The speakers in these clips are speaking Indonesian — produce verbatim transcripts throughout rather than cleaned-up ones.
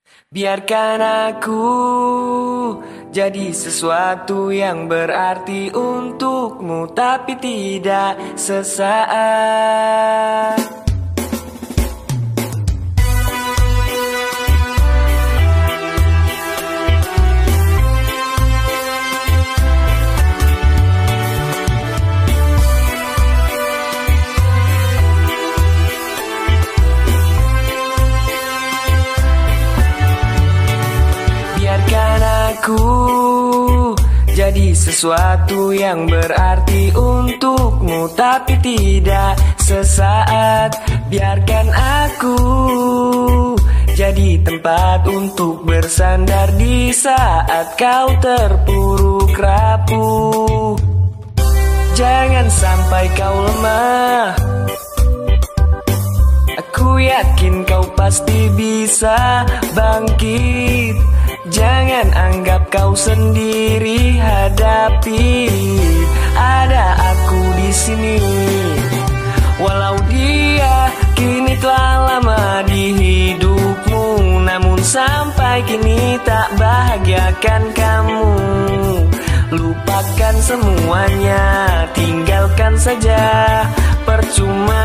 Biarkan aku jadi sesuatu yang berarti untukmu, tapi tidak sesaat. Biarkan aku jadi sesuatu yang berarti untukmu, tapi tidak sesaat. Biarkan aku jadi tempat untuk bersandar di saat kau terpuruk rapuh. Jangan sampai kau lemah, aku yakin kau pasti bisa bangkit. Jangan anggap kau sendiri, hadapi, ada aku di sini. Walau dia kini telah lama di hidupmu, namun sampai kini tak bahagiakan kamu. Lupakan semuanya, tinggalkan saja, percuma.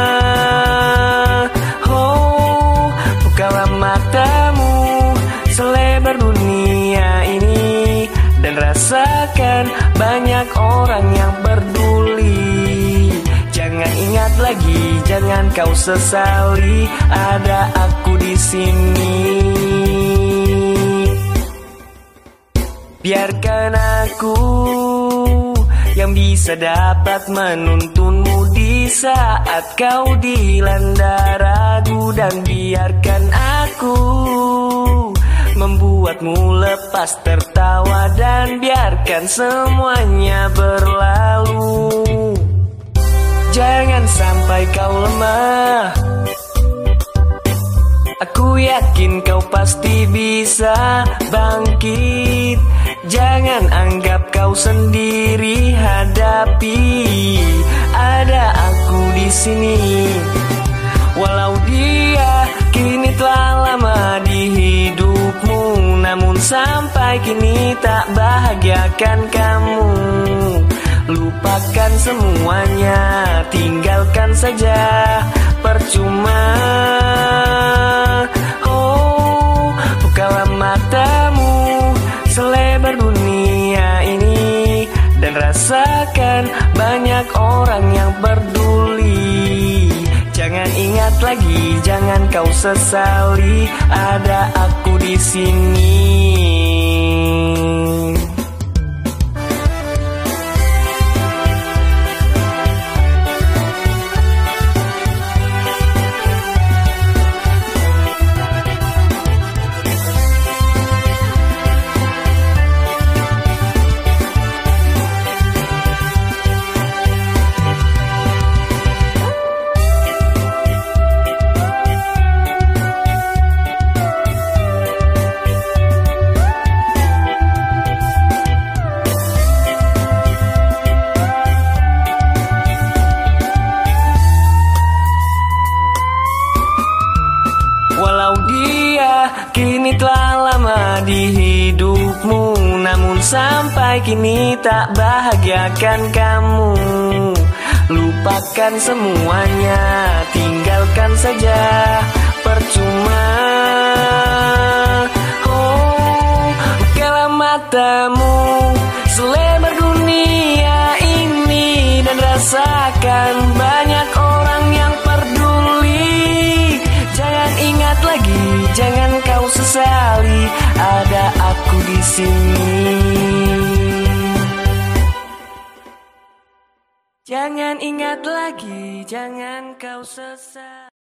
Oh, bukalah matamu selebar dunia ini dan rasakan banyak orang yang peduli. Jangan ingat lagi, jangan kau sesali, ada aku di sini. Biarkan aku yang bisa dapat menuntunmu di saat kau dilanda ragu, dan biarkan aku membuatmu lepas tertawa, dan biarkan semuanya berlalu. Jangan sampai kau lemah, aku yakin kau pasti bisa bangkit. Jangan anggap kau sendiri, hadapi, ada aku di sini. Walau dia kini telah lama di hidupmu, namun sampai kini tak bahagiakan kamu. Lupakan semuanya, tinggalkan saja, percuma. Oh, bukalah matamu selebar dunia ini dan rasakan banyak orang yang peduli. Jangan ingat lagi, jangan kau sesali, ada aku di sini. Walau dia kini telah lama di hidupmu, namun sampai kini tak bahagiakan kamu. Lupakan semuanya, tinggalkan saja, percuma. Oh, bukalah matamu selebar dunia ini dan rasakan banyak orang yang peduli. Jangan ingat lagi, jangan kau sesali, ada aku di sini. Jangan ingat lagi, jangan kau sesali.